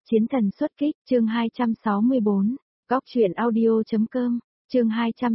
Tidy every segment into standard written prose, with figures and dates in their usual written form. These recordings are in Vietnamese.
Chiến thần xuất kích, chương 264, góc truyện audio.com, chương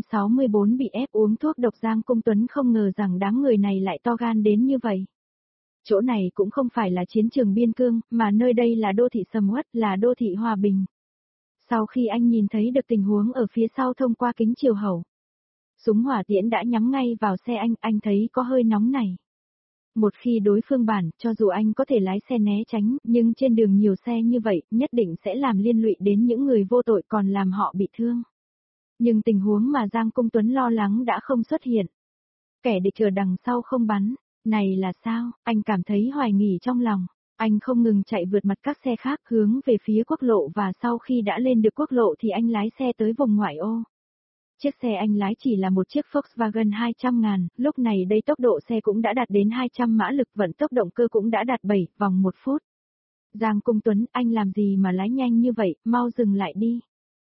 264 bị ép uống thuốc độc. Giang Cung Tuấn không ngờ rằng đám người này lại to gan đến như vậy. Chỗ này cũng không phải là chiến trường biên cương, mà nơi đây là đô thị sầm uất, là đô thị hòa bình. Sau khi anh nhìn thấy được tình huống ở phía sau thông qua kính chiều hậu, súng hỏa tiễn đã nhắm ngay vào xe anh thấy có hơi nóng này. Một khi đối phương bản, cho dù anh có thể lái xe né tránh, nhưng trên đường nhiều xe như vậy, nhất định sẽ làm liên lụy đến những người vô tội còn làm họ bị thương. Nhưng tình huống mà Giang Cung Tuấn lo lắng đã không xuất hiện. Kẻ địch ở đằng sau không bắn, này là sao, anh cảm thấy hoài nghi trong lòng. Anh không ngừng chạy vượt mặt các xe khác hướng về phía quốc lộ và sau khi đã lên được quốc lộ thì anh lái xe tới vùng ngoại ô. Chiếc xe anh lái chỉ là một chiếc Volkswagen 200.000, lúc này đây tốc độ xe cũng đã đạt đến 200 mã lực, vận tốc động cơ cũng đã đạt 7 vòng 1 phút. Giang Cung Tuấn, anh làm gì mà lái nhanh như vậy, mau dừng lại đi.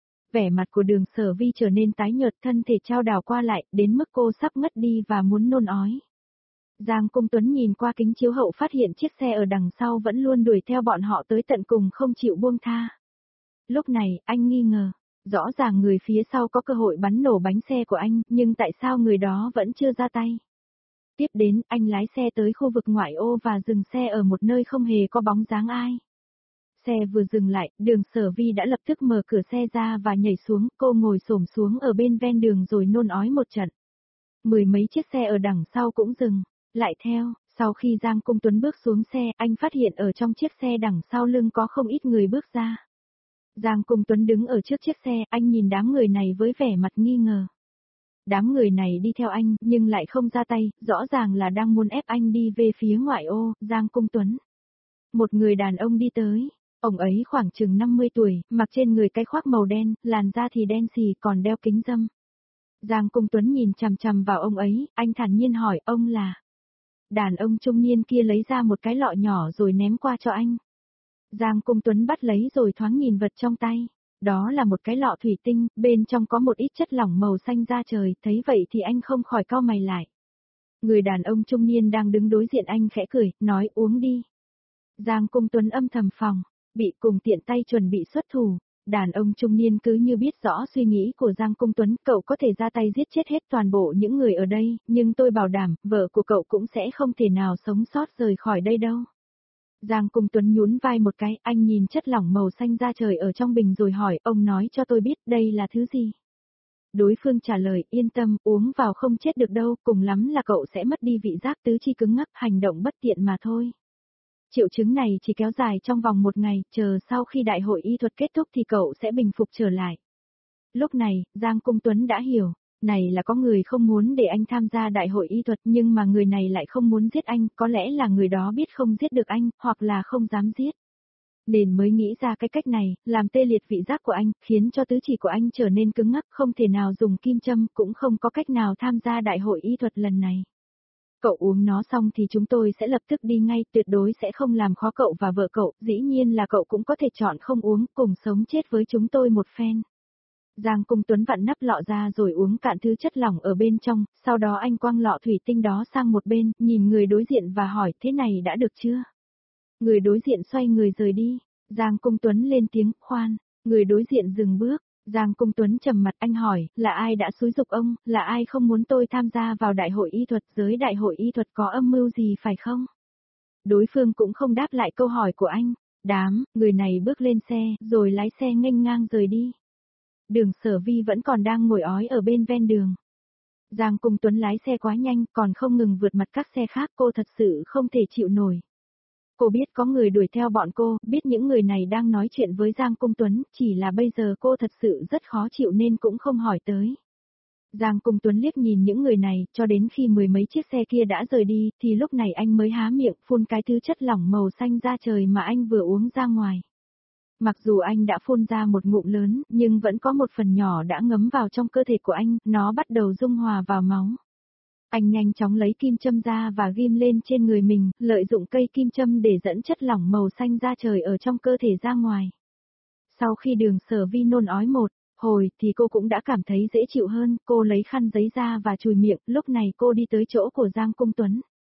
Vẻ mặt của Đường Sở Vi trở nên tái nhợt, thân thể trao đảo qua lại, đến mức cô sắp ngất đi và muốn nôn ói. Giang Cung Tuấn nhìn qua kính chiếu hậu phát hiện chiếc xe ở đằng sau vẫn luôn đuổi theo bọn họ tới tận cùng không chịu buông tha. Lúc này, anh nghi ngờ. Rõ ràng người phía sau có cơ hội bắn nổ bánh xe của anh, nhưng tại sao người đó vẫn chưa ra tay? Tiếp đến, anh lái xe tới khu vực ngoại ô và dừng xe ở một nơi không hề có bóng dáng ai. Xe vừa dừng lại, Đường Sở Vi đã lập tức mở cửa xe ra và nhảy xuống, cô ngồi xổm xuống ở bên ven đường rồi nôn ói một trận. Mười mấy chiếc xe ở đằng sau cũng dừng, lại theo, sau khi Giang Cung Tuấn bước xuống xe, anh phát hiện ở trong chiếc xe đằng sau lưng có không ít người bước ra. Giang Cung Tuấn đứng ở trước chiếc xe, anh nhìn đám người này với vẻ mặt nghi ngờ. Đám người này đi theo anh, nhưng lại không ra tay, rõ ràng là đang muốn ép anh đi về phía ngoại ô. Giang Cung Tuấn. Một người đàn ông đi tới, ông ấy khoảng chừng 50 tuổi, mặc trên người cái khoác màu đen, làn da thì đen xì còn đeo kính râm. Giang Cung Tuấn nhìn chằm chằm vào ông ấy, anh thản nhiên hỏi ông là. Đàn ông trung niên kia lấy ra một cái lọ nhỏ rồi ném qua cho anh. Giang Cung Tuấn bắt lấy rồi thoáng nhìn vật trong tay. Đó là một cái lọ thủy tinh, bên trong có một ít chất lỏng màu xanh da trời, thấy vậy thì anh không khỏi cau mày lại. Người đàn ông trung niên đang đứng đối diện anh khẽ cười, nói uống đi. Giang Cung Tuấn âm thầm phòng, bị cùng tiện tay chuẩn bị xuất thủ. Đàn ông trung niên cứ như biết rõ suy nghĩ của Giang Cung Tuấn, cậu có thể ra tay giết chết hết toàn bộ những người ở đây, nhưng tôi bảo đảm, vợ của cậu cũng sẽ không thể nào sống sót rời khỏi đây đâu. Giang Cung Tuấn nhún vai một cái, anh nhìn chất lỏng màu xanh da trời ở trong bình rồi hỏi, ông nói cho tôi biết đây là thứ gì. Đối phương trả lời, yên tâm, uống vào không chết được đâu, cùng lắm là cậu sẽ mất đi vị giác tứ chi cứng ngắc, hành động bất tiện mà thôi. Triệu chứng này chỉ kéo dài trong vòng 1 ngày, chờ sau khi đại hội y thuật kết thúc thì cậu sẽ bình phục trở lại. Lúc này, Giang Cung Tuấn đã hiểu. Này là có người không muốn để anh tham gia đại hội y thuật nhưng mà người này lại không muốn giết anh, có lẽ là người đó biết không giết được anh, hoặc là không dám giết. Nên mới nghĩ ra cái cách này, làm tê liệt vị giác của anh, khiến cho tứ chỉ của anh trở nên cứng ngắc, không thể nào dùng kim châm, cũng không có cách nào tham gia đại hội y thuật lần này. Cậu uống nó xong thì chúng tôi sẽ lập tức đi ngay, tuyệt đối sẽ không làm khó cậu và vợ cậu, dĩ nhiên là cậu cũng có thể chọn không uống, cùng sống chết với chúng tôi một phen. Giang Cung Tuấn vặn nắp lọ ra rồi uống cạn thứ chất lỏng ở bên trong, sau đó anh quăng lọ thủy tinh đó sang một bên, nhìn người đối diện và hỏi thế này đã được chưa? Người đối diện xoay người rời đi, Giang Cung Tuấn lên tiếng, khoan, người đối diện dừng bước, Giang Cung Tuấn trầm mặt anh hỏi, là ai đã xúi giục ông, là ai không muốn tôi tham gia vào đại hội y thuật, giới đại hội y thuật có âm mưu gì phải không? Đối phương cũng không đáp lại câu hỏi của anh, người này bước lên xe, rồi lái xe nghênh ngang rời đi. Đường Sở Vi vẫn còn đang ngồi ói ở bên ven đường. Giang Cung Tuấn lái xe quá nhanh, còn không ngừng vượt mặt các xe khác, cô thật sự không thể chịu nổi. Cô biết có người đuổi theo bọn cô, biết những người này đang nói chuyện với Giang Cung Tuấn, chỉ là bây giờ cô thật sự rất khó chịu nên cũng không hỏi tới. Giang Cung Tuấn liếc nhìn những người này, cho đến khi 10 mấy chiếc xe kia đã rời đi, thì lúc này anh mới há miệng phun cái thứ chất lỏng màu xanh da trời mà anh vừa uống ra ngoài. Mặc dù anh đã phun ra một ngụm lớn, nhưng vẫn có một phần nhỏ đã ngấm vào trong cơ thể của anh, nó bắt đầu dung hòa vào máu. Anh nhanh chóng lấy kim châm ra và ghim lên trên người mình, lợi dụng cây kim châm để dẫn chất lỏng màu xanh da trời ở trong cơ thể ra ngoài. Sau khi Đường Sở Vi nôn ói một hồi thì cô cũng đã cảm thấy dễ chịu hơn, cô lấy khăn giấy ra và chùi miệng, lúc này cô đi tới chỗ của Giang Cung Tuấn.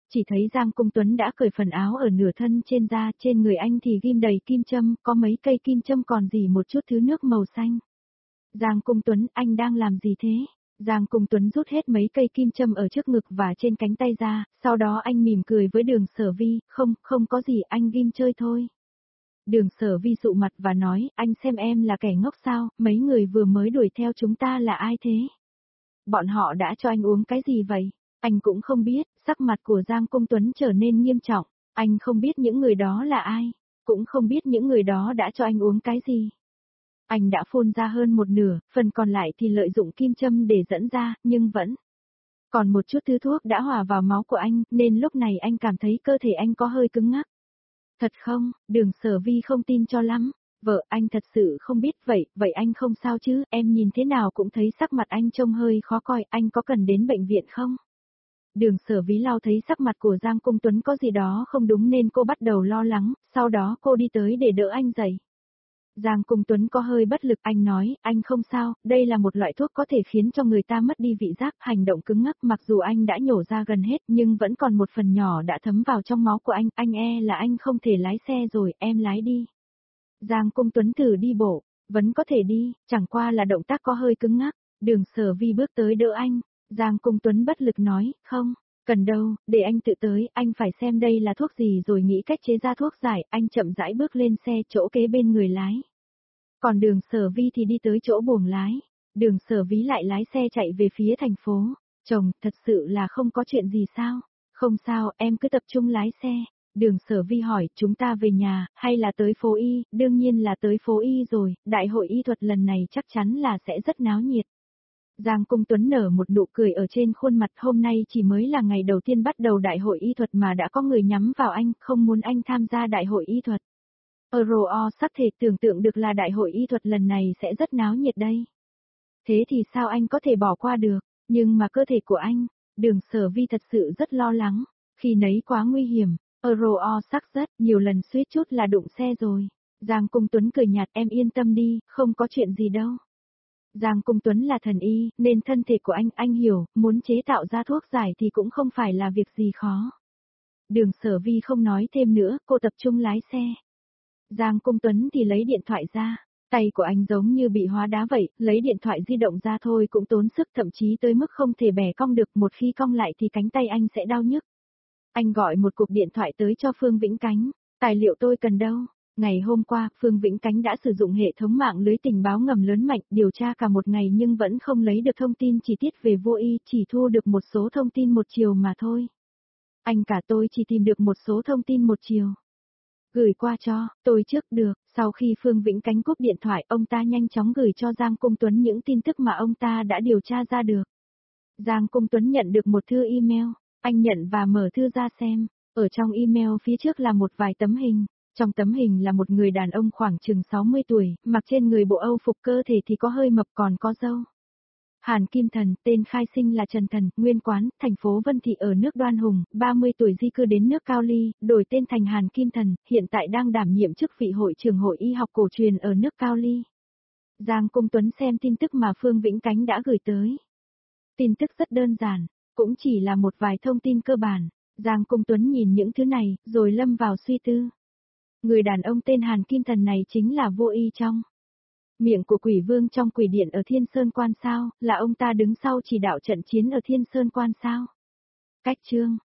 Chỉ thấy Giang Cung Tuấn đã cởi phần áo ở nửa thân trên da, trên người anh thì ghim đầy kim châm, có mấy cây kim châm còn dỉ một chút thứ nước màu xanh. Giang Cung Tuấn, anh đang làm gì thế? Giang Cung Tuấn rút hết mấy cây kim châm ở trước ngực và trên cánh tay ra, sau đó anh mỉm cười với Đường Sở Vi, không có gì, anh ghim chơi thôi. Đường Sở Vi sụ mặt và nói, anh xem em là kẻ ngốc sao, mấy người vừa mới đuổi theo chúng ta là ai thế? Bọn họ đã cho anh uống cái gì vậy? Anh cũng không biết, sắc mặt của Giang Cung Tuấn trở nên nghiêm trọng, anh không biết những người đó là ai, cũng không biết những người đó đã cho anh uống cái gì. Anh đã phun ra hơn một nửa, phần còn lại thì lợi dụng kim châm để dẫn ra, nhưng vẫn còn một chút thứ thuốc đã hòa vào máu của anh, nên lúc này anh cảm thấy cơ thể anh có hơi cứng ngắc. Thật không? Đường Sở Vi không tin cho lắm. Vợ, anh thật sự không biết vậy anh không sao chứ, em nhìn thế nào cũng thấy sắc mặt anh trông hơi khó coi, anh có cần đến bệnh viện không? Đường Sở Vi lau thấy sắc mặt của Giang Cung Tuấn có gì đó không đúng nên cô bắt đầu lo lắng, sau đó cô đi tới để đỡ anh dậy. Giang Cung Tuấn có hơi bất lực, anh nói, anh không sao, đây là một loại thuốc có thể khiến cho người ta mất đi vị giác, hành động cứng ngắc, mặc dù anh đã nhổ ra gần hết nhưng vẫn còn một phần nhỏ đã thấm vào trong máu của anh là anh không thể lái xe rồi, em lái đi. Giang Cung Tuấn thử đi bộ, vẫn có thể đi, chẳng qua là động tác có hơi cứng ngắc, Đường Sở Vi bước tới đỡ anh, Giang Cung Tuấn bất lực nói, không, cần đâu, để anh tự tới, anh phải xem đây là thuốc gì rồi nghĩ cách chế ra thuốc giải, anh chậm rãi bước lên xe chỗ kế bên người lái. Còn Đường Sở Vi thì đi tới chỗ buồng lái, Đường Sở Vi lại lái xe chạy về phía thành phố, chồng, thật sự là không có chuyện gì sao? Không sao, em cứ tập trung lái xe. Đường Sở Vi hỏi, chúng ta về nhà, hay là tới phố Y, đương nhiên là tới phố Y rồi, đại hội y thuật lần này chắc chắn là sẽ rất náo nhiệt. Giang Cung Tuấn nở một nụ cười ở trên khuôn mặt, hôm nay chỉ mới là ngày đầu tiên bắt đầu đại hội y thuật mà đã có người nhắm vào anh, không muốn anh tham gia đại hội y thuật. Sắp thể tưởng tượng được là đại hội y thuật lần này sẽ rất náo nhiệt đây. Thế thì sao anh có thể bỏ qua được, nhưng mà cơ thể của anh, Đường Sở Vi thật sự rất lo lắng, khi nấy quá nguy hiểm, sắc rất nhiều lần suýt chút là đụng xe rồi. Giang Cung Tuấn cười nhạt, em yên tâm đi, không có chuyện gì đâu. Giang Cung Tuấn là thần y, nên thân thể của anh hiểu, muốn chế tạo ra thuốc giải thì cũng không phải là việc gì khó. Đường Sở Vi không nói thêm nữa, cô tập trung lái xe. Giang Cung Tuấn thì lấy điện thoại ra, tay của anh giống như bị hóa đá vậy, lấy điện thoại di động ra thôi cũng tốn sức, thậm chí tới mức không thể bẻ cong được, một khi cong lại thì cánh tay anh sẽ đau nhức. Anh gọi một cuộc điện thoại tới cho Phương Vĩnh Cánh, tài liệu tôi cần đâu. Ngày hôm qua, Phương Vĩnh Cánh đã sử dụng hệ thống mạng lưới tình báo ngầm lớn mạnh, điều tra cả một ngày nhưng vẫn không lấy được thông tin chi tiết về Vô Y, chỉ thu được một số thông tin một chiều mà thôi. Anh cả tôi chỉ tìm được một số thông tin một chiều. Gửi qua cho, tôi trước được, sau khi Phương Vĩnh Cánh cúp điện thoại, ông ta nhanh chóng gửi cho Giang Cung Tuấn những tin tức mà ông ta đã điều tra ra được. Giang Cung Tuấn nhận được một thư email, anh nhận và mở thư ra xem, ở trong email phía trước là một vài tấm hình, trong tấm hình là một người đàn ông khoảng chừng 60 tuổi, mặc trên người bộ Âu phục, cơ thể thì có hơi mập còn có râu. Hàn Kim Thần, tên khai sinh là Trần Thần, nguyên quán, thành phố Vân Thị ở nước Đoan Hùng, 30 tuổi di cư đến nước Cao Ly, đổi tên thành Hàn Kim Thần, hiện tại đang đảm nhiệm chức vị hội trưởng hội y học cổ truyền ở nước Cao Ly. Giang Cung Tuấn xem tin tức mà Phương Vĩnh Cánh đã gửi tới. Tin tức rất đơn giản, cũng chỉ là một vài thông tin cơ bản. Giang Cung Tuấn nhìn những thứ này, rồi lâm vào suy tư. Người đàn ông tên Hàn Kim Thần này chính là Vô Y trong miệng của quỷ vương trong quỷ điện ở Thiên Sơn Quan sao, là ông ta đứng sau chỉ đạo trận chiến ở Thiên Sơn Quan sao. Cách chương